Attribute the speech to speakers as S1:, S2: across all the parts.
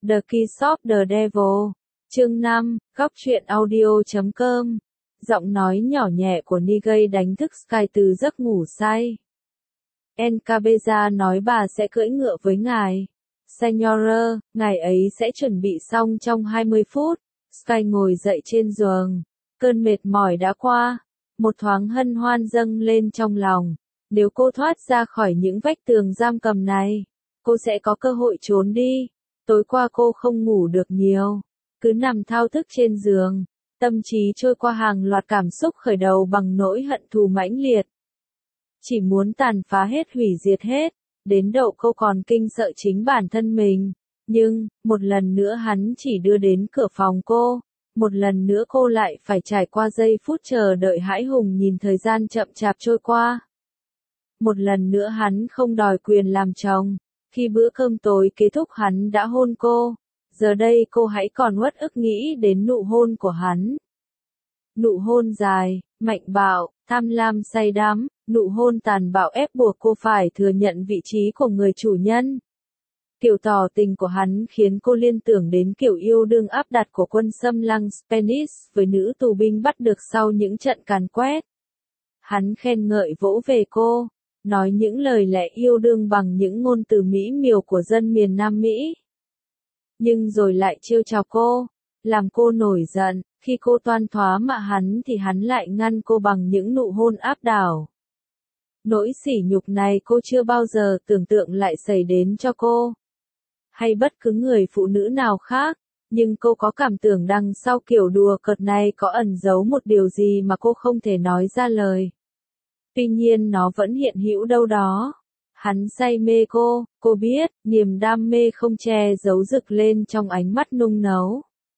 S1: The Kiss of the Devil. Chương 5, góc truyện audio.com. Giọng nói nhỏ nhẹ của Nigay đánh thức Sky từ giấc ngủ say. Encabeza nói bà sẽ cưỡi ngựa với ngài. Señora, ngài ấy sẽ chuẩn bị xong trong 20 phút. Sky ngồi dậy trên giường. Cơn mệt mỏi đã qua. Một thoáng hân hoan dâng lên trong lòng. Nếu cô thoát ra khỏi những vách tường giam cầm này, cô sẽ có cơ hội trốn đi. Tối qua cô không ngủ được nhiều. Cứ nằm thao thức trên giường. Tâm trí trôi qua hàng loạt cảm xúc khởi đầu bằng nỗi hận thù mãnh liệt. Chỉ muốn tàn phá hết, hủy diệt hết. Đến độ cô còn kinh sợ chính bản thân mình. Nhưng, một lần nữa hắn chỉ đưa đến cửa phòng cô. Một lần nữa cô lại phải trải qua giây phút chờ đợi hãi hùng nhìn thời gian chậm chạp trôi qua. Một lần nữa hắn không đòi quyền làm chồng. Khi bữa cơm tối kết thúc hắn đã hôn cô. Giờ đây cô hãy còn uất ức nghĩ đến nụ hôn của hắn. Nụ hôn dài, mạnh bạo, tham lam say đắm, nụ hôn tàn bạo ép buộc cô phải thừa nhận vị trí của người chủ nhân. Kiểu tỏ tình của hắn khiến cô liên tưởng đến kiểu yêu đương áp đặt của quân xâm lăng Spanish với nữ tù binh bắt được sau những trận càn quét. Hắn khen ngợi vỗ về cô, nói những lời lẽ yêu đương bằng những ngôn từ mỹ miều của dân miền Nam Mỹ. Nhưng rồi lại trêu chọc cô, làm cô nổi giận, khi cô toan thoá mạ hắn thì hắn lại ngăn cô bằng những nụ hôn áp đảo. Nỗi sỉ nhục này cô chưa bao giờ tưởng tượng lại xảy đến cho cô. Hay bất cứ người phụ nữ nào khác, nhưng cô có cảm tưởng đằng sau kiểu đùa cợt này có ẩn giấu một điều gì mà cô không thể nói ra lời. Tuy nhiên nó vẫn hiện hữu đâu đó. Hắn say mê cô biết, niềm đam mê không che giấu rực lên trong ánh mắt nung nấu.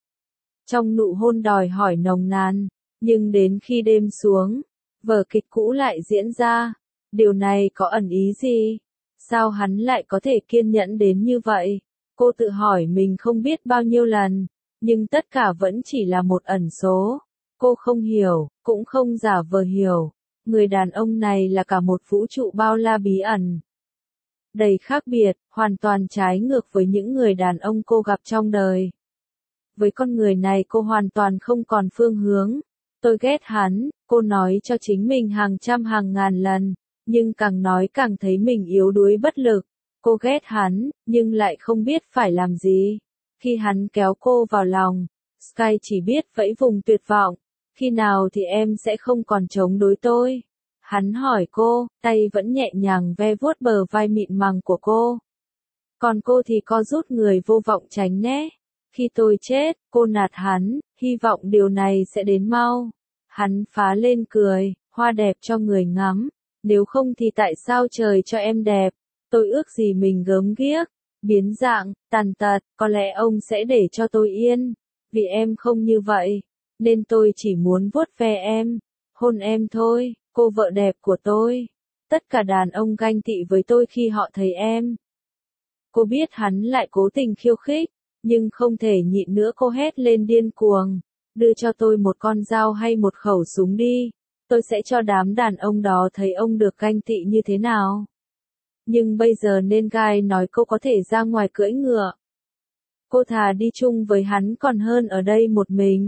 S1: Trong nụ hôn đòi hỏi nồng nàn, nhưng đến khi đêm xuống, vở kịch cũ lại diễn ra. Điều này có ẩn ý gì? Sao hắn lại có thể kiên nhẫn đến như vậy? Cô tự hỏi mình không biết bao nhiêu lần, nhưng tất cả vẫn chỉ là một ẩn số. Cô không hiểu, cũng không giả vờ hiểu. Người đàn ông này là cả một vũ trụ bao la bí ẩn. Đầy khác biệt, hoàn toàn trái ngược với những người đàn ông cô gặp trong đời. Với con người này cô hoàn toàn không còn phương hướng. Tôi ghét hắn, cô nói cho chính mình hàng trăm hàng ngàn lần, nhưng càng nói càng thấy mình yếu đuối bất lực. Cô ghét hắn, nhưng lại không biết phải làm gì. Khi hắn kéo cô vào lòng, Sky chỉ biết vẫy vùng tuyệt vọng. Khi nào thì em sẽ không còn chống đối tôi? Hắn hỏi cô, tay vẫn nhẹ nhàng ve vuốt bờ vai mịn màng của cô. Còn cô thì co rút người vô vọng tránh né. Khi tôi chết, cô nạt hắn, hy vọng điều này sẽ đến mau. Hắn phá lên cười, hoa đẹp cho người ngắm. Nếu không thì tại sao trời cho em đẹp? Tôi ước gì mình gớm ghiếc, biến dạng, tàn tật, có lẽ ông sẽ để cho tôi yên. Vì em không như vậy, nên tôi chỉ muốn vuốt ve em, hôn em thôi, cô vợ đẹp của tôi. Tất cả đàn ông ganh tị với tôi khi họ thấy em. Cô biết hắn lại cố tình khiêu khích, nhưng không thể nhịn nữa, cô hét lên điên cuồng. Đưa cho tôi một con dao hay một khẩu súng đi. Tôi sẽ cho đám đàn ông đó thấy ông được ganh tị như thế nào. Nhưng bây giờ nên Guy nói cô có thể ra ngoài cưỡi ngựa. Cô thà đi chung với hắn còn hơn ở đây một mình.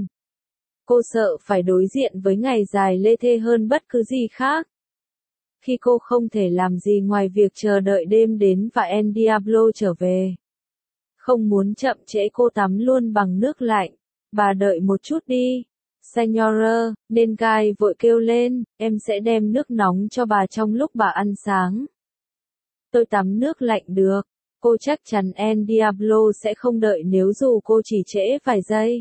S1: Cô sợ phải đối diện với ngày dài lê thê hơn bất cứ gì khác. Khi cô không thể làm gì ngoài việc chờ đợi đêm đến và El Diablo trở về. Không muốn chậm trễ cô tắm luôn bằng nước lạnh. Bà đợi một chút đi. Señora, nên Guy vội kêu lên, em sẽ đem nước nóng cho bà trong lúc bà ăn sáng. Tôi tắm nước lạnh được. Cô chắc chắn El Diablo sẽ không đợi nếu dù cô chỉ trễ vài giây.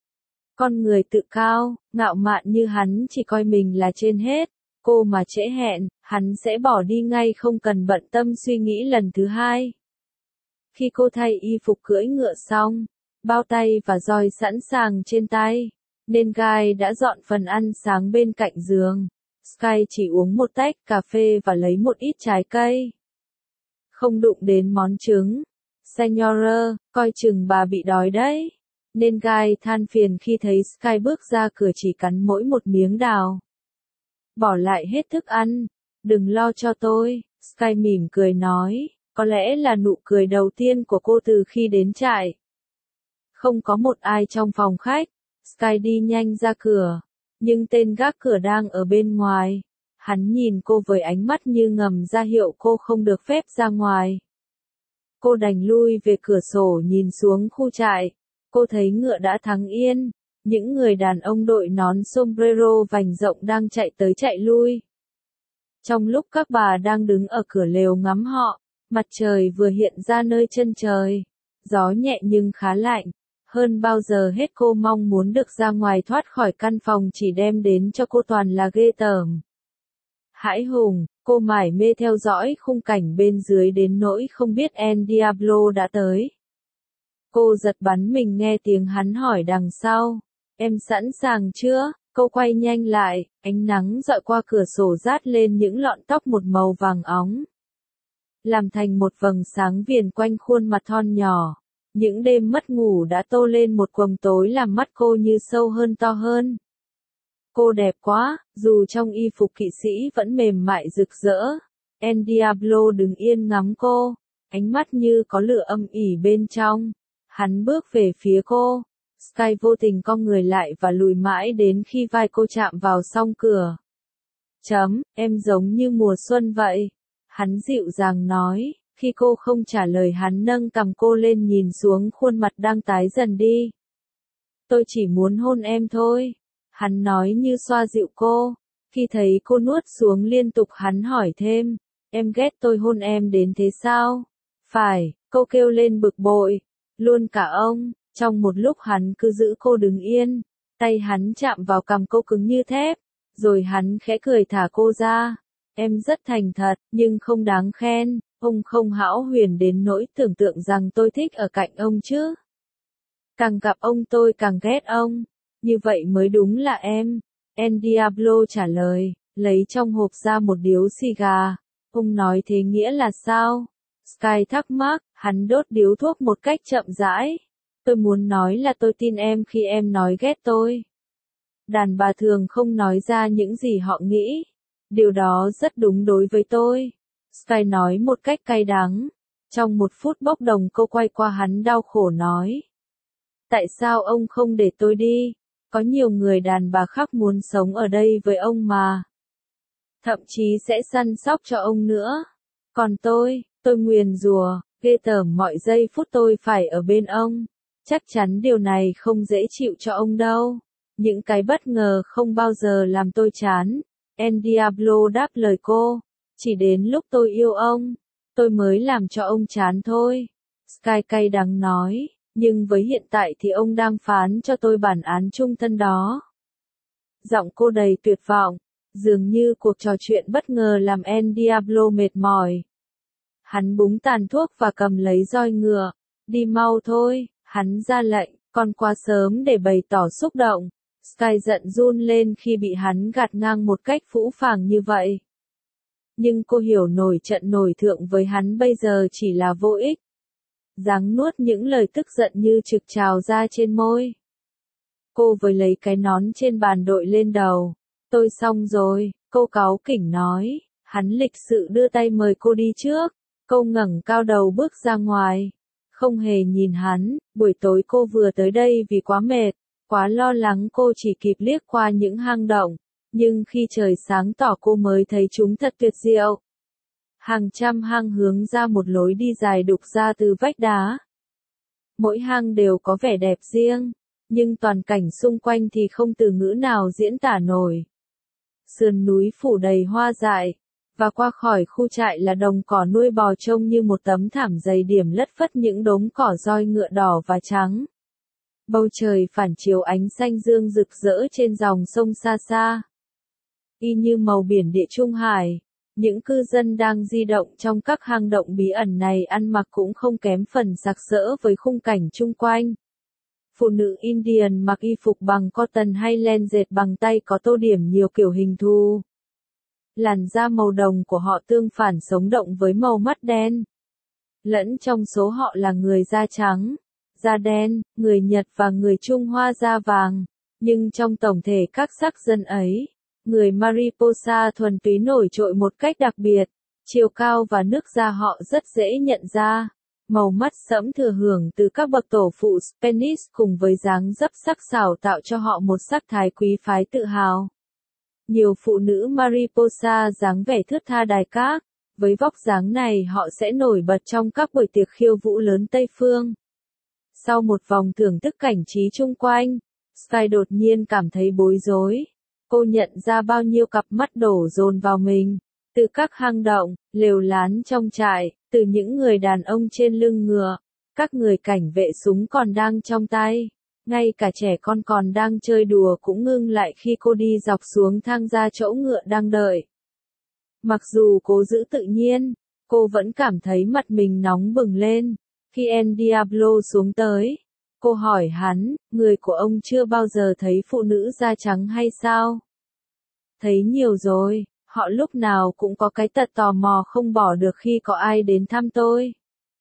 S1: Con người tự cao, ngạo mạn như hắn chỉ coi mình là trên hết. Cô mà trễ hẹn, hắn sẽ bỏ đi ngay không cần bận tâm suy nghĩ lần thứ hai. Khi cô thay y phục cưỡi ngựa xong, bao tay và roi sẵn sàng trên tay, nên Guy đã dọn phần ăn sáng bên cạnh giường. Sky chỉ uống một tách cà phê và lấy một ít trái cây. Không đụng đến món trứng. Señora, coi chừng bà bị đói đấy. Nên Guy than phiền khi thấy Sky bước ra cửa chỉ cắn mỗi một miếng đào. Bỏ lại hết thức ăn. Đừng lo cho tôi. Sky mỉm cười nói. Có lẽ là nụ cười đầu tiên của cô từ khi đến trại. Không có một ai trong phòng khách. Sky đi nhanh ra cửa. Nhưng tên gác cửa đang ở bên ngoài. Hắn nhìn cô với ánh mắt như ngầm ra hiệu cô không được phép ra ngoài. Cô đành lui về cửa sổ nhìn xuống khu trại. Cô thấy ngựa đã thắng yên. Những người đàn ông đội nón sombrero vành rộng đang chạy tới chạy lui. Trong lúc các bà đang đứng ở cửa lều ngắm họ, mặt trời vừa hiện ra nơi chân trời. Gió nhẹ nhưng khá lạnh. Hơn bao giờ hết cô mong muốn được ra ngoài thoát khỏi căn phòng chỉ đem đến cho cô toàn là ghê tởm. Hãi hùng, cô mải mê theo dõi khung cảnh bên dưới đến nỗi không biết El Diablo đã tới. Cô giật bắn mình nghe tiếng hắn hỏi đằng sau. Em sẵn sàng chưa? Cô quay nhanh lại, ánh nắng dọi qua cửa sổ rát lên những lọn tóc một màu vàng óng. Làm thành một vầng sáng viền quanh khuôn mặt thon nhỏ. Những đêm mất ngủ đã tô lên một quầng tối làm mắt cô như sâu hơn to hơn. Cô đẹp quá, dù trong y phục kỵ sĩ vẫn mềm mại rực rỡ. El Diablo đứng yên ngắm cô, ánh mắt như có lửa âm ỉ bên trong. Hắn bước về phía cô. Sky vô tình cong người lại và lùi mãi đến khi vai cô chạm vào song cửa. Em giống như mùa xuân vậy. Hắn dịu dàng nói, khi cô không trả lời hắn nâng cằm cô lên nhìn xuống khuôn mặt đang tái dần đi. Tôi chỉ muốn hôn em thôi. Hắn nói như xoa dịu cô. Khi thấy cô nuốt xuống liên tục hắn hỏi thêm, em ghét tôi hôn em đến thế sao? Phải, cô kêu lên bực bội. Luôn cả ông. Trong một lúc hắn cứ giữ cô đứng yên, tay hắn chạm vào cằm cô cứng như thép, rồi hắn khẽ cười thả cô ra. Em rất thành thật, nhưng không đáng khen, ông không hão huyền đến nỗi tưởng tượng rằng tôi thích ở cạnh ông chứ. Càng gặp ông tôi càng ghét ông, như vậy mới đúng là em. El Diablo trả lời, lấy trong hộp ra một điếu xì gà. Ông nói thế nghĩa là sao? Sky thắc mắc, hắn đốt điếu thuốc một cách chậm rãi. Tôi muốn nói là tôi tin em khi em nói ghét tôi. Đàn bà thường không nói ra những gì họ nghĩ. Điều đó rất đúng đối với tôi. Sky nói một cách cay đắng. Trong một phút bốc đồng cô quay qua hắn đau khổ nói. Tại sao ông không để tôi đi? Có nhiều người đàn bà khác muốn sống ở đây với ông mà. Thậm chí sẽ săn sóc cho ông nữa. Còn tôi nguyền rủa, ghê tởm mọi giây phút tôi phải ở bên ông. Chắc chắn điều này không dễ chịu cho ông đâu. Những cái bất ngờ không bao giờ làm tôi chán. El Diablo đáp lời cô. Chỉ đến lúc tôi yêu ông, tôi mới làm cho ông chán thôi. Sky cay đắng nói, nhưng với hiện tại thì ông đang phán cho tôi bản án chung thân đó. Giọng cô đầy tuyệt vọng, dường như cuộc trò chuyện bất ngờ làm El Diablo mệt mỏi. Hắn búng tàn thuốc và cầm lấy roi ngựa. Đi mau thôi, hắn ra lệnh, còn quá sớm để bày tỏ xúc động. Sky giận run lên khi bị hắn gạt ngang một cách phũ phàng như vậy. Nhưng cô hiểu nổi trận nổi thượng với hắn bây giờ chỉ là vô ích. Giáng nuốt những lời tức giận như trực trào ra trên môi. Cô với lấy cái nón trên bàn đội lên đầu. Tôi xong rồi, cô cáu kỉnh nói. Hắn lịch sự đưa tay mời cô đi trước. Cô ngẩng cao đầu bước ra ngoài. Không hề nhìn hắn, buổi tối cô vừa tới đây vì quá mệt, quá lo lắng cô chỉ kịp liếc qua những hang động. Nhưng khi trời sáng tỏ cô mới thấy chúng thật tuyệt diệu. Hàng trăm hang hướng ra một lối đi dài đục ra từ vách đá. Mỗi hang đều có vẻ đẹp riêng, nhưng toàn cảnh xung quanh thì không từ ngữ nào diễn tả nổi. Sườn núi phủ đầy hoa dại, và qua khỏi khu trại là đồng cỏ nuôi bò trông như một tấm thảm dày điểm lất phất những đống cỏ roi ngựa đỏ và trắng. Bầu trời phản chiếu ánh xanh dương rực rỡ trên dòng sông xa xa. Y như màu biển Địa Trung Hải, những cư dân đang di động trong các hang động bí ẩn này ăn mặc cũng không kém phần sặc sỡ với khung cảnh chung quanh. Phụ nữ Indian mặc y phục bằng cotton hay len dệt bằng tay có tô điểm nhiều kiểu hình thù. Làn da màu đồng của họ tương phản sống động với màu mắt đen. Lẫn trong số họ là người da trắng, da đen, người Nhật và người Trung Hoa da vàng. Nhưng trong tổng thể các sắc dân ấy, người Mariposa thuần túy nổi trội một cách đặc biệt. Chiều cao và nước da họ rất dễ nhận ra. Màu mắt sẫm thừa hưởng từ các bậc tổ phụ Spanish cùng với dáng dấp sắc sảo tạo cho họ một sắc thái quý phái tự hào. Nhiều phụ nữ Mariposa dáng vẻ thướt tha đài các, với vóc dáng này họ sẽ nổi bật trong các buổi tiệc khiêu vũ lớn Tây Phương. Sau một vòng thưởng thức cảnh trí chung quanh, Sky đột nhiên cảm thấy bối rối. Cô nhận ra bao nhiêu cặp mắt đổ dồn vào mình, từ các hang động, lều lán trong trại, từ những người đàn ông trên lưng ngựa, các người cảnh vệ súng còn đang trong tay. Ngay cả trẻ con còn đang chơi đùa cũng ngưng lại khi cô đi dọc xuống thang ra chỗ ngựa đang đợi. Mặc dù cố giữ tự nhiên, cô vẫn cảm thấy mặt mình nóng bừng lên. Khi El Diablo xuống tới, cô hỏi hắn, người của ông chưa bao giờ thấy phụ nữ da trắng hay sao? Thấy nhiều rồi, họ lúc nào cũng có cái tật tò mò không bỏ được khi có ai đến thăm tôi.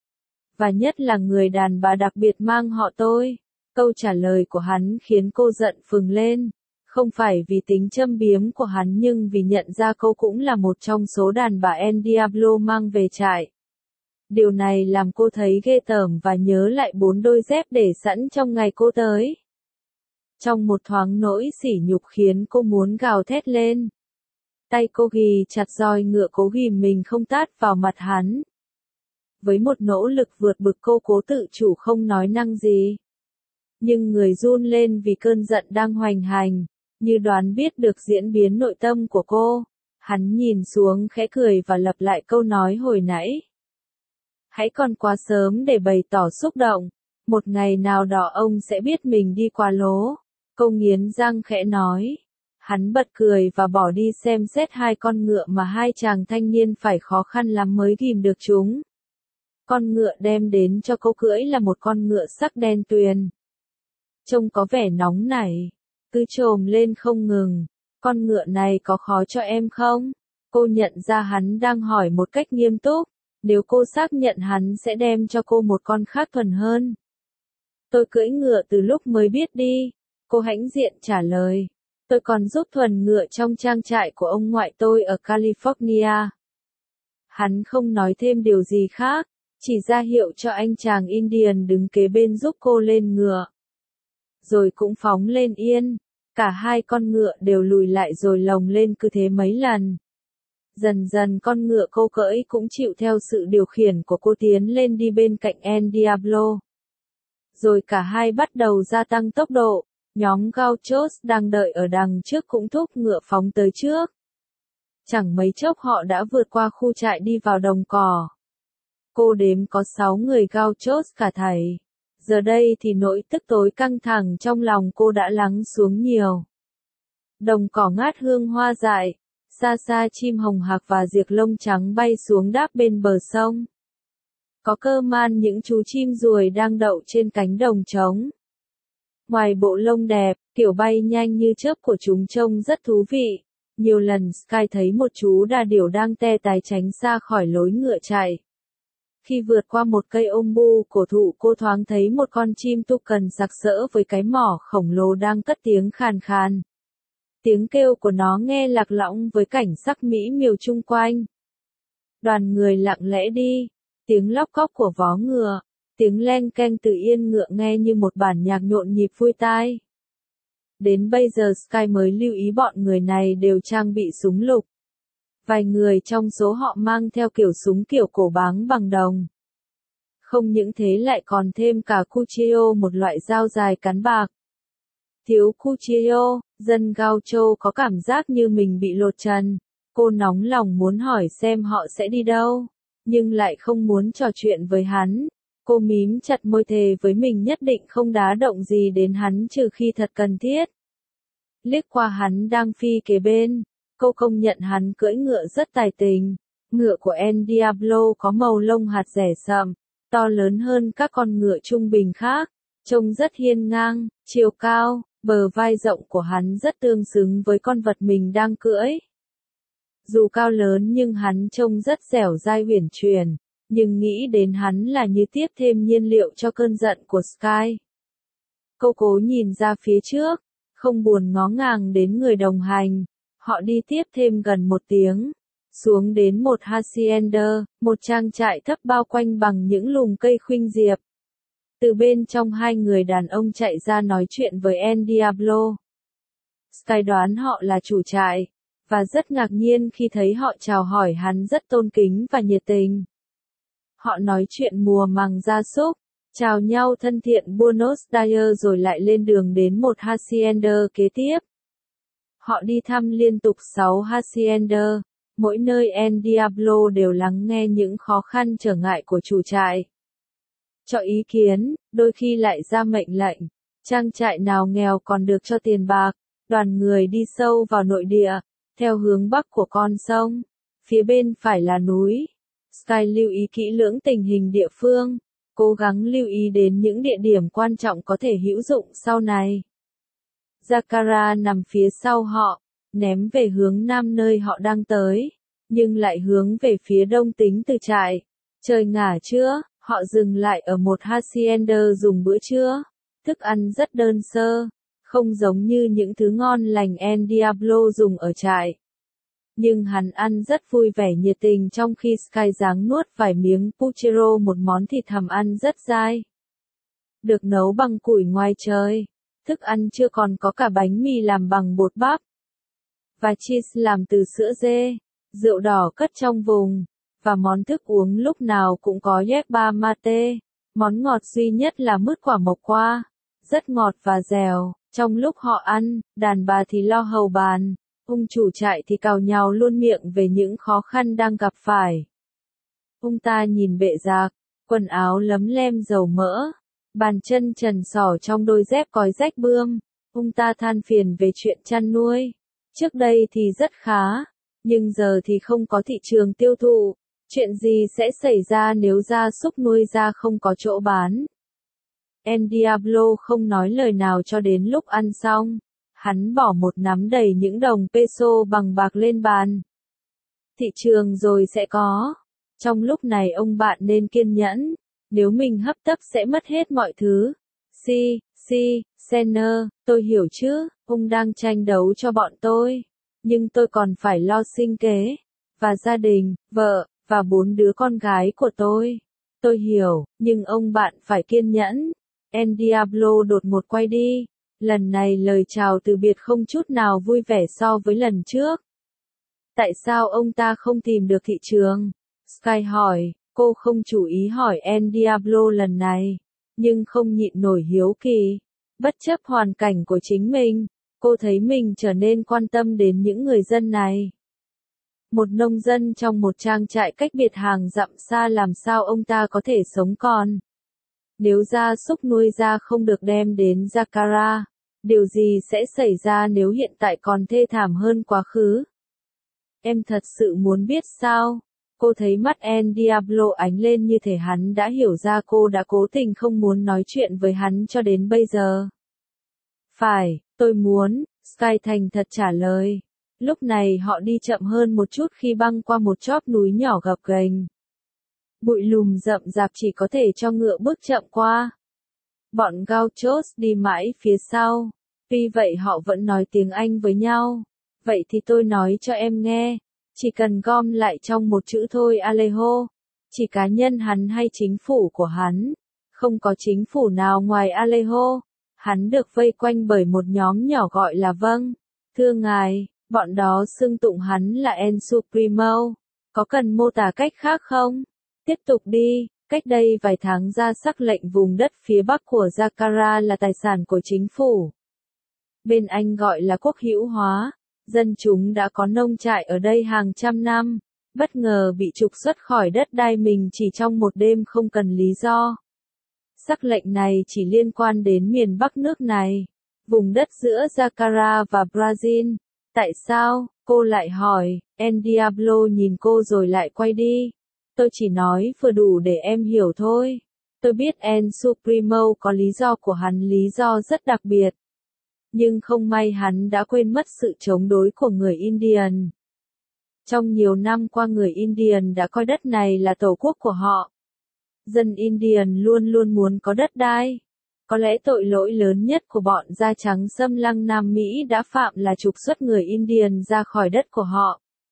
S1: Và nhất là người đàn bà đặc biệt mang họ tôi. Câu trả lời của hắn khiến cô giận phừng lên, không phải vì tính châm biếm của hắn nhưng vì nhận ra cô cũng là một trong số đàn bà El Diablo mang về trại. Điều này làm cô thấy ghê tởm và nhớ lại 4 đôi dép để sẵn trong ngày cô tới. Trong một thoáng nỗi sỉ nhục khiến cô muốn gào thét lên. Tay cô ghì chặt roi ngựa cố ghìm mình không tát vào mặt hắn. Với một nỗ lực vượt bực cô cố tự chủ không nói năng gì. Nhưng người run lên vì cơn giận đang hoành hành, như đoán biết được diễn biến nội tâm của cô. Hắn nhìn xuống khẽ cười và lặp lại câu nói hồi nãy. Hãy còn quá sớm để bày tỏ xúc động. Một ngày nào đó ông sẽ biết mình đi quá lố. Cô nghiến răng khẽ nói. Hắn bật cười và bỏ đi xem xét 2 con ngựa mà 2 chàng thanh niên phải khó khăn lắm mới ghim được chúng. Con ngựa đem đến cho cô cưỡi là một con ngựa sắc đen tuyền. Trông có vẻ nóng nảy, cứ trồm lên không ngừng. Con ngựa này có khó cho em không? Cô nhận ra hắn đang hỏi một cách nghiêm túc. Nếu cô xác nhận hắn sẽ đem cho cô một con khác thuần hơn. Tôi cưỡi ngựa từ lúc mới biết đi. Cô hãnh diện trả lời. Tôi còn giúp thuần ngựa trong trang trại của ông ngoại tôi ở California. Hắn không nói thêm điều gì khác, chỉ ra hiệu cho anh chàng Indian đứng kế bên giúp cô lên ngựa. Rồi cũng phóng lên yên. Cả 2 con ngựa đều lùi lại rồi lồng lên cứ thế mấy lần. Dần dần con ngựa cô cưỡi cũng chịu theo sự điều khiển của cô tiến lên đi bên cạnh El Diablo. Rồi cả hai bắt đầu gia tăng tốc độ, nhóm Gauchos đang đợi ở đằng trước cũng thúc ngựa phóng tới trước. Chẳng mấy chốc họ đã vượt qua khu trại đi vào đồng cỏ. Cô đếm có 6 người Gauchos cả thảy. Giờ đây thì nỗi tức tối căng thẳng trong lòng cô đã lắng xuống nhiều. Đồng cỏ ngát hương hoa dại. Xa xa chim hồng hạc và diệc lông trắng bay xuống đáp bên bờ sông. Có cơ man những chú chim ruồi đang đậu trên cánh đồng trống. Ngoài bộ lông đẹp, kiểu bay nhanh như chớp của chúng trông rất thú vị. Nhiều lần Sky thấy một chú đà điểu đang te tái tránh xa khỏi lối ngựa chạy. Khi vượt qua một cây ombu cổ thụ cô thoáng thấy một con chim toucan sặc sỡ với cái mỏ khổng lồ đang cất tiếng khàn khàn. Tiếng kêu của nó nghe lạc lõng với cảnh sắc mỹ miều chung quanh. Đoàn người lặng lẽ đi, tiếng lóc cóc của vó ngựa, tiếng leng keng từ yên ngựa nghe như một bản nhạc nhộn nhịp vui tai. Đến bây giờ Sky mới lưu ý bọn người này đều trang bị súng lục. Vài người trong số họ mang theo kiểu súng kiểu cổ báng bằng đồng. Không những thế lại còn thêm cả cuchillo, một loại dao dài cán bạc. Thiếu cuchillo, dân Gaucho có cảm giác như mình bị lột trần. Cô nóng lòng muốn hỏi xem họ sẽ đi đâu, nhưng lại không muốn trò chuyện với hắn. Cô mím chặt môi thề với mình nhất định không đá động gì đến hắn trừ khi thật cần thiết. Liếc qua hắn đang phi kế bên, cô công nhận hắn cưỡi ngựa rất tài tình. Ngựa của El Diablo có màu lông hạt rẻ sậm, to lớn hơn các con ngựa trung bình khác, trông rất hiên ngang, chiều cao, bờ vai rộng của hắn rất tương xứng với con vật mình đang cưỡi. Dù cao lớn nhưng hắn trông rất dẻo dai uyển chuyển, nhưng nghĩ đến hắn là như tiếp thêm nhiên liệu cho cơn giận của Sky. Cô cố nhìn ra phía trước, không buồn ngó ngàng đến người đồng hành. Họ đi tiếp thêm gần 1 tiếng. xuống đến một hacienda, một trang trại thấp bao quanh bằng những lùm cây khuynh diệp. Từ bên trong hai người đàn ông chạy ra nói chuyện với El Diablo. Sky đoán họ là chủ trại, và rất ngạc nhiên khi thấy họ chào hỏi hắn rất tôn kính và nhiệt tình. Họ nói chuyện mùa màng gia súc, chào nhau thân thiện Buenos Aires rồi lại lên đường đến một hacienda kế tiếp. Họ đi thăm liên tục 6 hacienda, mỗi nơi El Diablo đều lắng nghe những khó khăn trở ngại của chủ trại. Cho ý kiến, đôi khi lại ra mệnh lệnh, trang trại nào nghèo còn được cho tiền bạc, đoàn người đi sâu vào nội địa, theo hướng bắc của con sông, phía bên phải là núi. Sky lưu ý kỹ lưỡng tình hình địa phương, cố gắng lưu ý đến những địa điểm quan trọng có thể hữu dụng sau này. Zakara nằm phía sau họ, ném về hướng nam nơi họ đang tới, nhưng lại hướng về phía đông tính từ trại. Trời ngả trưa, họ dừng lại ở một hacienda dùng bữa trưa. Thức ăn rất đơn sơ, không giống như những thứ ngon lành El Diablo dùng ở trại. Nhưng hắn ăn rất vui vẻ nhiệt tình trong khi Sky ráng nuốt vài miếng puchero, một món thịt hầm ăn rất dai. Được nấu bằng củi ngoài trời. Thức ăn chưa còn có cả bánh mì làm bằng bột bắp. Và cheese làm từ sữa dê, rượu đỏ cất trong vùng. Và món thức uống lúc nào cũng có yerba mate. Món ngọt duy nhất là mứt quả mộc qua. Rất ngọt và dẻo. Trong lúc họ ăn, đàn bà thì lo hầu bàn. Ông chủ trại thì cào nhào luôn miệng về những khó khăn đang gặp phải. Ông ta nhìn bệ rạc, quần áo lấm lem dầu mỡ, bàn chân trần sỏ trong đôi dép cói rách bươm. Ông ta than phiền về chuyện chăn nuôi. Trước đây thì rất khá, nhưng giờ thì không có thị trường tiêu thụ. Chuyện gì sẽ xảy ra nếu gia súc nuôi ra không có chỗ bán? El Diablo không nói lời nào cho đến lúc ăn xong. Hắn bỏ một nắm đầy những đồng peso bằng bạc lên bàn. Thị trường rồi sẽ có. Trong lúc này ông bạn nên kiên nhẫn. Nếu mình hấp tấp sẽ mất hết mọi thứ. Senner, tôi hiểu chứ, ông đang tranh đấu cho bọn tôi. Nhưng tôi còn phải lo sinh kế. Và gia đình, vợ, và 4 đứa con gái của tôi. Tôi hiểu, nhưng ông bạn phải kiên nhẫn. El Diablo đột ngột quay đi. Lần này lời chào từ biệt không chút nào vui vẻ so với lần trước. Tại sao ông ta không tìm được thị trường? Sky hỏi, cô không chú ý hỏi El Diablo lần này, nhưng không nhịn nổi hiếu kỳ. Bất chấp hoàn cảnh của chính mình, cô thấy mình trở nên quan tâm đến những người dân này. Một nông dân trong một trang trại cách biệt hàng dặm xa, làm sao ông ta có thể sống còn? Nếu gia súc nuôi ra không được đem đến Zakara, điều gì sẽ xảy ra nếu hiện tại còn thê thảm hơn quá khứ? Em thật sự muốn biết sao? Cô thấy mắt El Diablo ánh lên như thể hắn đã hiểu ra cô đã cố tình không muốn nói chuyện với hắn cho đến bây giờ. Phải, tôi muốn, Sky thành thật trả lời. Lúc này họ đi chậm hơn một chút khi băng qua một chóp núi nhỏ gập ghềnh. Bụi lùm rậm rạp chỉ có thể cho ngựa bước chậm qua. Bọn Gauchos đi mãi phía sau. Tuy vậy họ vẫn nói tiếng Anh với nhau. Vậy thì tôi nói cho em nghe. Chỉ cần gom lại trong một chữ thôi Alejo. Chỉ cá nhân hắn hay chính phủ của hắn. Không có chính phủ nào ngoài Alejo. Hắn được vây quanh bởi một nhóm nhỏ gọi là vâng. Thưa ngài, bọn đó xưng tụng hắn là El Supremo. Có cần mô tả cách khác không? Tiếp tục đi. Cách đây vài tháng ra sắc lệnh vùng đất phía bắc của Zakara là tài sản của chính phủ. Bên Anh gọi là quốc hữu hóa. Dân chúng đã có nông trại ở đây hàng trăm năm. Bất ngờ bị trục xuất khỏi đất đai mình chỉ trong một đêm không cần lý do. Sắc lệnh này chỉ liên quan đến miền Bắc nước này. Vùng đất giữa Zakara và Brazil. Tại sao? Cô lại hỏi. El Diablo nhìn cô rồi lại quay đi. Tôi chỉ nói vừa đủ để em hiểu thôi. Tôi biết El Supremo có lý do của hắn, lý do rất đặc biệt. Nhưng không may hắn đã quên mất sự chống đối của người Indian. Trong nhiều năm qua người Indian đã coi đất này là tổ quốc của họ. Dân Indian luôn luôn muốn có đất đai. Có lẽ tội lỗi lớn nhất của bọn da trắng xâm lăng Nam Mỹ đã phạm là trục xuất người Indian ra khỏi đất của họ.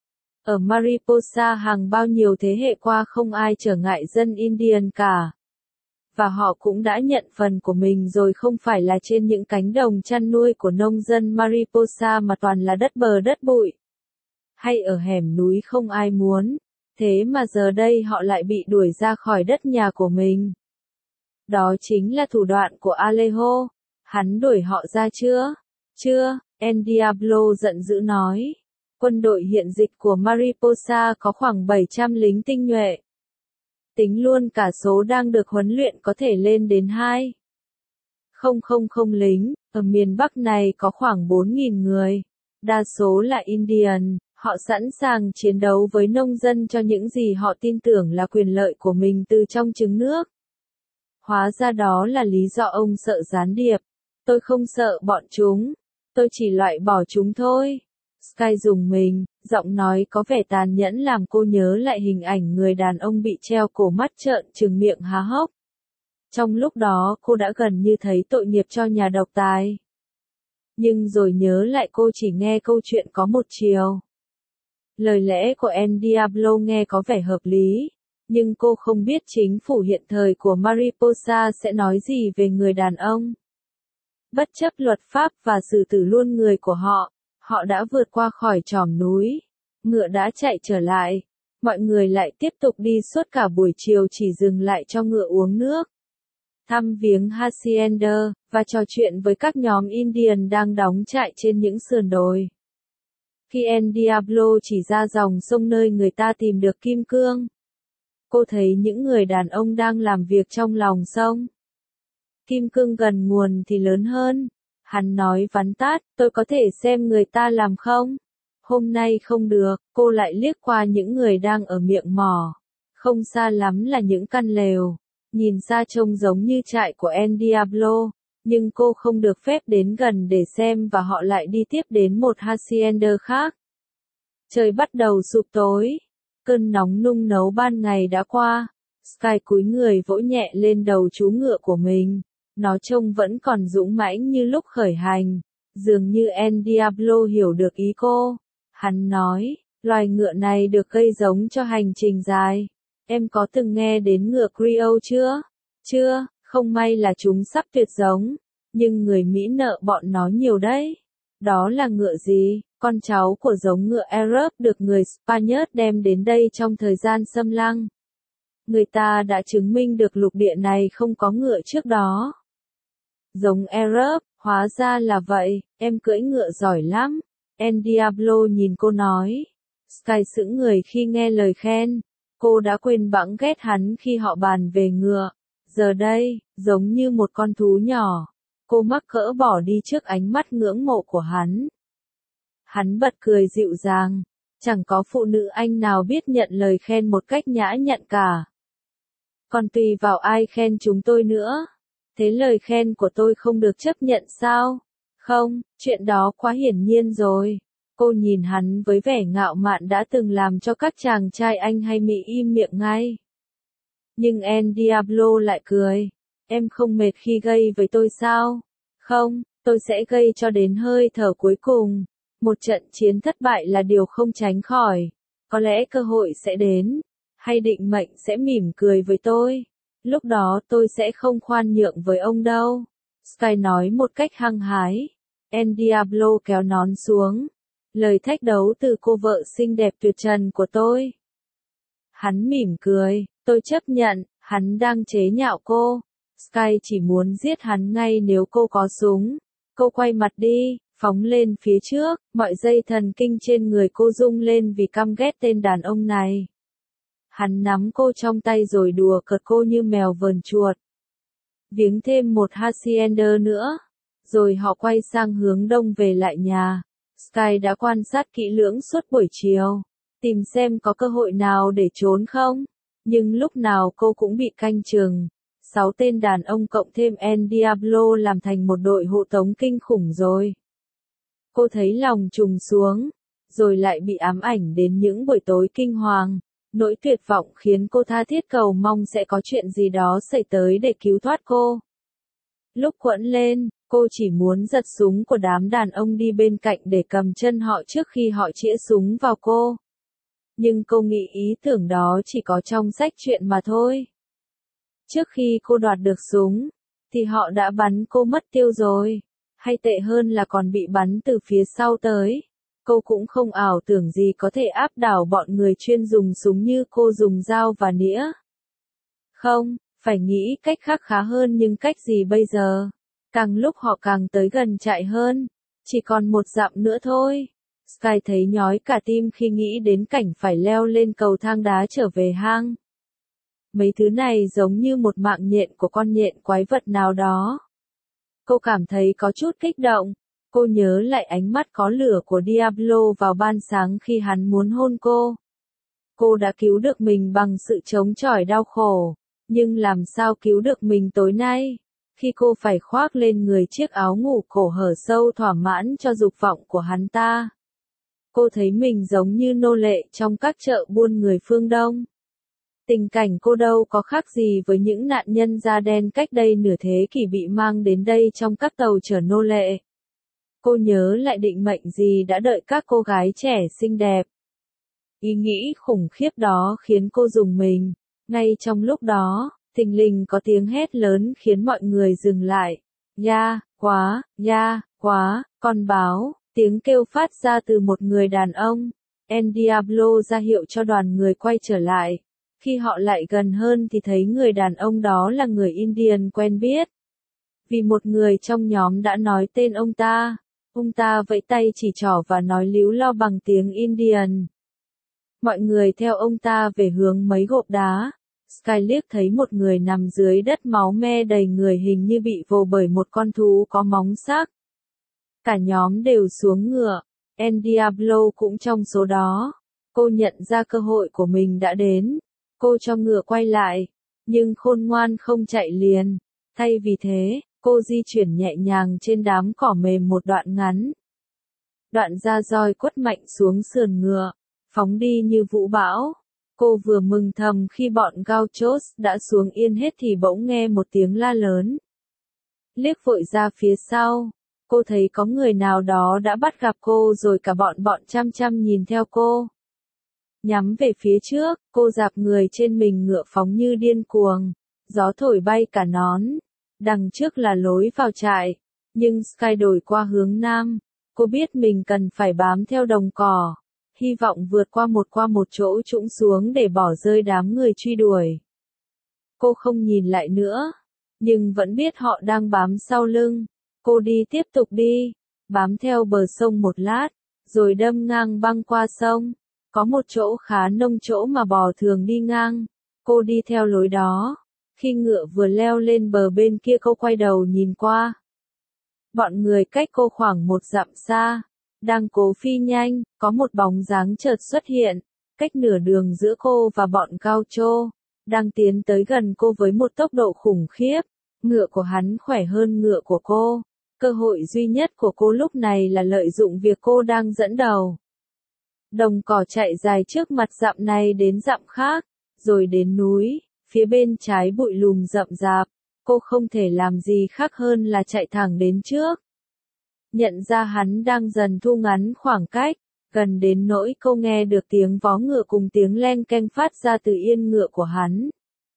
S1: Ở Mariposa hàng bao nhiêu thế hệ qua không ai trở ngại dân Indian cả. Và họ cũng đã nhận phần của mình rồi, không phải là trên những cánh đồng chăn nuôi của nông dân Mariposa mà toàn là đất bờ đất bụi. Hay ở hẻm núi không ai muốn. Thế mà giờ đây họ lại bị đuổi ra khỏi đất nhà của mình. Đó chính là thủ đoạn của Alejo. Hắn đuổi họ ra chưa? Chưa, El Diablo giận dữ nói. Quân đội hiện dịch của Mariposa có khoảng 700 lính tinh nhuệ. Tính luôn cả số đang được huấn luyện có thể lên đến 2,000 lính, ở miền Bắc này có khoảng 4.000 người. Đa số là Indian, họ sẵn sàng chiến đấu với nông dân cho những gì họ tin tưởng là quyền lợi của mình từ trong trứng nước. Hóa ra đó là lý do ông sợ gián điệp. Tôi không sợ bọn chúng, tôi chỉ loại bỏ chúng thôi. Sky dùng mình, giọng nói có vẻ tàn nhẫn làm cô nhớ lại hình ảnh người đàn ông bị treo cổ, mắt trợn trừng, miệng há hốc. Trong lúc đó cô đã gần như thấy tội nghiệp cho nhà độc tài. Nhưng rồi nhớ lại cô chỉ nghe câu chuyện có một chiều. Lời lẽ của El Diablo nghe có vẻ hợp lý, nhưng cô không biết chính phủ hiện thời của Mariposa sẽ nói gì về người đàn ông. Bất chấp luật pháp và xử tử luôn người của họ, họ đã vượt qua khỏi chòm núi. Ngựa đã chạy trở lại. Mọi người lại tiếp tục đi suốt cả buổi chiều, chỉ dừng lại cho ngựa uống nước, thăm viếng hacienda, và trò chuyện với các nhóm Indian đang đóng trại trên những sườn đồi. Khi El Diablo chỉ ra dòng sông nơi người ta tìm được kim cương, cô thấy những người đàn ông đang làm việc trong lòng sông. Kim cương gần nguồn thì lớn hơn. Hắn nói vắn tắt, tôi có thể xem người ta làm không? Hôm nay không được, cô lại liếc qua những người đang ở miệng mỏ. Không xa lắm là những căn lều. Nhìn xa trông giống như trại của El Diablo, nhưng cô không được phép đến gần để xem và họ lại đi tiếp đến một hacienda khác. Trời bắt đầu sụp tối. Cơn nóng nung nấu ban ngày đã qua. Sky cúi người vỗ nhẹ lên đầu chú ngựa của mình. Nó trông vẫn còn dũng mãnh như lúc khởi hành. Dường như El Diablo hiểu được ý cô. Hắn nói, loài ngựa này được gây giống cho hành trình dài. Em có từng nghe đến ngựa Creole chưa? Chưa, không may là chúng sắp tuyệt giống. Nhưng người Mỹ nợ bọn nó nhiều đấy. Đó là ngựa gì? Con cháu của giống ngựa Arab được người Spaniard đem đến đây trong thời gian xâm lăng. Người ta đã chứng minh được lục địa này không có ngựa trước đó. Giống Arab, hóa ra là vậy, em cưỡi ngựa giỏi lắm. El Diablo nhìn cô nói. Sky sững người khi nghe lời khen. Cô đã quên bẵng ghét hắn khi họ bàn về ngựa. Giờ đây, giống như một con thú nhỏ, cô mắc cỡ bỏ đi trước ánh mắt ngưỡng mộ của hắn. Hắn bật cười dịu dàng. Chẳng có phụ nữ Anh nào biết nhận lời khen một cách nhã nhặn cả. Còn tùy vào ai khen chúng tôi nữa. Thế lời khen của tôi không được chấp nhận sao? Không, chuyện đó quá hiển nhiên rồi. Cô nhìn hắn với vẻ ngạo mạn đã từng làm cho các chàng trai Anh hay Mỹ im miệng ngay. Nhưng El Diablo lại cười. Em không mệt khi gây với tôi sao? Không, tôi sẽ gây cho đến hơi thở cuối cùng. Một trận chiến thất bại là điều không tránh khỏi. Có lẽ cơ hội sẽ đến. Hay định mệnh sẽ mỉm cười với tôi. Lúc đó tôi sẽ không khoan nhượng với ông đâu. Sky nói một cách hăng hái. El Diablo kéo nón xuống. Lời thách đấu từ cô vợ xinh đẹp tuyệt trần của tôi. Hắn mỉm cười. Tôi chấp nhận, hắn đang chế nhạo cô. Sky chỉ muốn giết hắn ngay nếu cô có súng. Cô quay mặt đi, phóng lên phía trước, mọi dây thần kinh trên người cô rung lên vì căm ghét tên đàn ông này. Hắn nắm cô trong tay rồi đùa cợt cô như mèo vờn chuột. Viếng thêm một hacienda nữa. Rồi họ quay sang hướng đông về lại nhà. Sky đã quan sát kỹ lưỡng suốt buổi chiều. Tìm xem có cơ hội nào để trốn không. Nhưng lúc nào cô cũng bị canh chừng. 6 tên đàn ông cộng thêm El Diablo làm thành một đội hộ tống kinh khủng rồi. Cô thấy lòng trùng xuống. Rồi lại bị ám ảnh đến những buổi tối kinh hoàng. Nỗi tuyệt vọng khiến cô tha thiết cầu mong sẽ có chuyện gì đó xảy tới để cứu thoát cô. Lúc quẫn lên, cô chỉ muốn giật súng của đám đàn ông đi bên cạnh để cầm chân họ trước khi họ chĩa súng vào cô. Nhưng cô nghĩ ý tưởng đó chỉ có trong sách truyện mà thôi. Trước khi cô đoạt được súng, thì họ đã bắn cô mất tiêu rồi. Hay tệ hơn là còn bị bắn từ phía sau tới. Cô cũng không ảo tưởng gì có thể áp đảo bọn người chuyên dùng súng như cô dùng dao và nĩa. Không, phải nghĩ cách khác khá hơn, nhưng cách gì bây giờ? Càng lúc họ càng tới gần trại hơn. Chỉ còn 1 dặm nữa thôi. Sky thấy nhói cả tim khi nghĩ đến cảnh phải leo lên cầu thang đá trở về hang. Mấy thứ này giống như một mạng nhện của con nhện quái vật nào đó. Cô cảm thấy có chút kích động. Cô nhớ lại ánh mắt có lửa của Diablo vào ban sáng khi hắn muốn hôn cô. Cô đã cứu được mình bằng sự chống chọi đau khổ. Nhưng làm sao cứu được mình tối nay? Khi cô phải khoác lên người chiếc áo ngủ cổ hở sâu thỏa mãn cho dục vọng của hắn ta. Cô thấy mình giống như nô lệ trong các chợ buôn người phương Đông. Tình cảnh cô đâu có khác gì với những nạn nhân da đen cách đây nửa thế kỷ bị mang đến đây trong các tàu chở nô lệ. Cô nhớ lại định mệnh gì đã đợi các cô gái trẻ xinh đẹp. Ý nghĩ khủng khiếp đó khiến cô rùng mình. Ngay trong lúc đó, thình lình có tiếng hét lớn khiến mọi người dừng lại. Ya, quá, con báo, tiếng kêu phát ra từ một người đàn ông. El Diablo ra hiệu cho đoàn người quay trở lại. Khi họ lại gần hơn thì thấy người đàn ông đó là người Indian quen biết. Vì một người trong nhóm đã nói tên ông ta vẫy tay chỉ trỏ và nói líu lo bằng tiếng Indian. Mọi người theo ông ta về hướng mấy hộp đá. Sky liếc thấy một người nằm dưới đất máu me đầy người, hình như bị vồ bởi một con thú có móng sắc. Cả nhóm đều xuống ngựa. El Diablo cũng trong số đó. Cô nhận ra cơ hội của mình đã đến. Cô cho ngựa quay lại. Nhưng khôn ngoan không chạy liền. Thay vì thế, cô di chuyển nhẹ nhàng trên đám cỏ mềm một đoạn ngắn. Đoạn ra roi quất mạnh xuống sườn ngựa. Phóng đi như vũ bão. Cô vừa mừng thầm khi bọn Gauchos đã xuống yên hết thì bỗng nghe một tiếng la lớn. Liếc vội ra phía sau, cô thấy có người nào đó đã bắt gặp cô, rồi cả bọn chăm chăm nhìn theo cô. Nhắm về phía trước, cô dạp người trên mình ngựa phóng như điên cuồng, gió thổi bay cả nón. Đằng trước là lối vào trại, nhưng Sky đổi qua hướng nam. Cô biết mình cần phải bám theo đồng cỏ. Hy vọng vượt qua một chỗ trũng xuống để bỏ rơi đám người truy đuổi. Cô không nhìn lại nữa, nhưng vẫn biết họ đang bám sau lưng. Cô tiếp tục đi, bám theo bờ sông một lát, rồi đâm ngang băng qua sông. Có một chỗ khá nông, chỗ mà bò thường đi ngang. Cô đi theo lối đó. Khi ngựa vừa leo lên bờ bên kia, cô quay đầu nhìn qua. Bọn người cách cô khoảng 1 dặm xa. Đang cố phi nhanh, có một bóng dáng chợt xuất hiện, cách nửa đường giữa cô và bọn Gaucho, đang tiến tới gần cô với một tốc độ khủng khiếp. Ngựa của hắn khỏe hơn ngựa của cô. Cơ hội duy nhất của cô lúc này là lợi dụng việc cô đang dẫn đầu. Đồng cỏ chạy dài trước mặt dặm này đến dặm khác, rồi đến núi, phía bên trái bụi lùm rậm rạp. Cô không thể làm gì khác hơn là chạy thẳng đến trước. Nhận ra hắn đang dần thu ngắn khoảng cách, gần đến nỗi cô nghe được tiếng vó ngựa cùng tiếng len keng phát ra từ yên ngựa của hắn.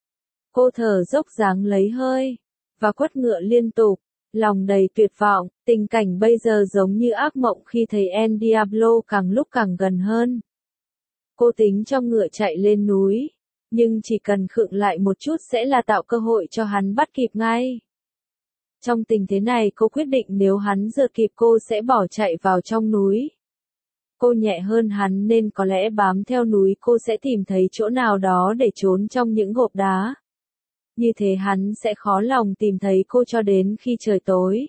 S1: Cô thở dốc dáng lấy hơi, và quất ngựa liên tục, lòng đầy tuyệt vọng. Tình cảnh bây giờ giống như ác mộng khi thấy El Diablo càng lúc càng gần hơn. Cô tính cho ngựa chạy lên núi, nhưng chỉ cần khựng lại một chút sẽ là tạo cơ hội cho hắn bắt kịp ngay. Trong tình thế này cô quyết định nếu hắn rượt kịp cô sẽ bỏ chạy vào trong núi. Cô nhẹ hơn hắn nên có lẽ bám theo núi cô sẽ tìm thấy chỗ nào đó để trốn trong những hộp đá. Như thế hắn sẽ khó lòng tìm thấy cô cho đến khi trời tối.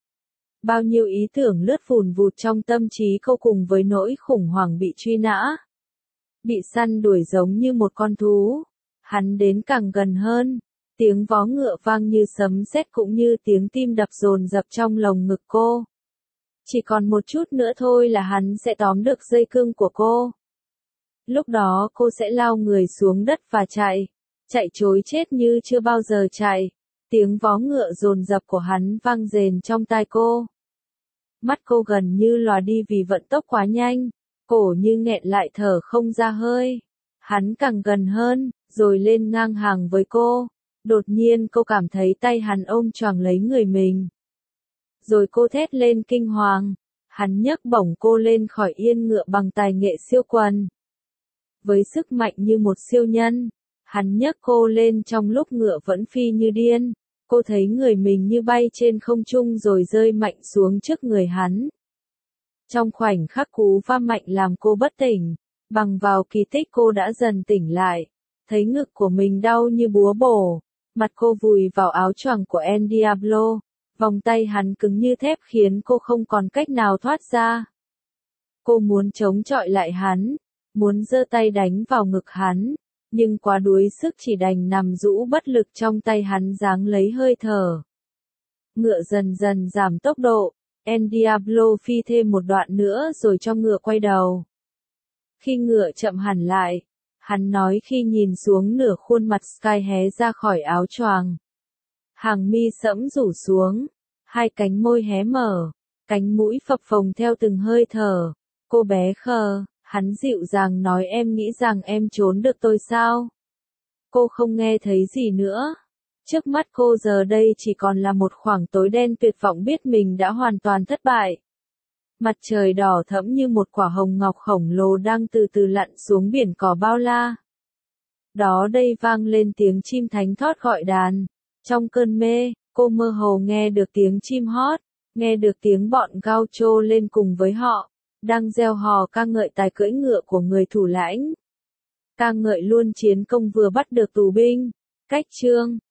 S1: Bao nhiêu ý tưởng lướt vùn vụt trong tâm trí cô cùng với nỗi khủng hoảng bị truy nã. Bị săn đuổi giống như một con thú. Hắn đến càng gần hơn. Tiếng vó ngựa vang như sấm sét cũng như tiếng tim đập dồn dập trong lồng ngực cô. Chỉ còn một chút nữa thôi là hắn sẽ tóm được dây cương của cô. Lúc đó cô sẽ lao người xuống đất và chạy trối chết như chưa bao giờ chạy. Tiếng vó ngựa dồn dập của hắn vang rền trong tai cô. Mắt cô gần như lòa đi vì vận tốc quá nhanh. cổ như nghẹn lại thở không ra hơi. Hắn càng gần hơn, rồi lên ngang hàng với cô. Đột nhiên cô cảm thấy tay hắn ôm choàng lấy người mình. Rồi cô thét lên kinh hoàng. Hắn nhấc bổng cô lên khỏi yên ngựa bằng tài nghệ siêu quần. Với sức mạnh như một siêu nhân, hắn nhấc cô lên trong lúc ngựa vẫn phi như điên. Cô thấy người mình như bay trên không trung rồi rơi mạnh xuống trước người hắn. Trong khoảnh khắc cú va mạnh làm cô bất tỉnh, bằng vào kỳ tích cô đã dần tỉnh lại, thấy ngực của mình đau như búa bổ, mặt cô vùi vào áo choàng của El Diablo, vòng tay hắn cứng như thép khiến cô không còn cách nào thoát ra. Cô muốn chống chọi lại hắn, muốn giơ tay đánh vào ngực hắn, nhưng quá đuối sức chỉ đành nằm rũ bất lực trong tay hắn giáng lấy hơi thở. Ngựa dần dần giảm tốc độ. El Diablo phi thêm một đoạn nữa rồi cho ngựa quay đầu. Khi ngựa chậm hẳn lại, hắn nói khi nhìn xuống nửa khuôn mặt Sky hé ra khỏi áo choàng. Hàng mi sẫm rủ xuống, hai cánh môi hé mở, cánh mũi phập phồng theo từng hơi thở. Cô bé khờ, hắn dịu dàng nói em nghĩ rằng em trốn được tôi sao? Cô không nghe thấy gì nữa. Trước mắt cô giờ đây chỉ còn là một khoảng tối đen tuyệt vọng biết mình đã hoàn toàn thất bại. Mặt trời đỏ thẫm như một quả hồng ngọc khổng lồ đang từ từ lặn xuống biển cỏ bao la. Đó đây vang lên tiếng chim thánh thót gọi đàn. Trong cơn mê, cô mơ hồ nghe được tiếng chim hót, nghe được tiếng bọn gaucho lên cùng với họ, đang reo hò ca ngợi tài cưỡi ngựa của người thủ lãnh. Ca ngợi luôn chiến công vừa bắt được tù binh. Cách chương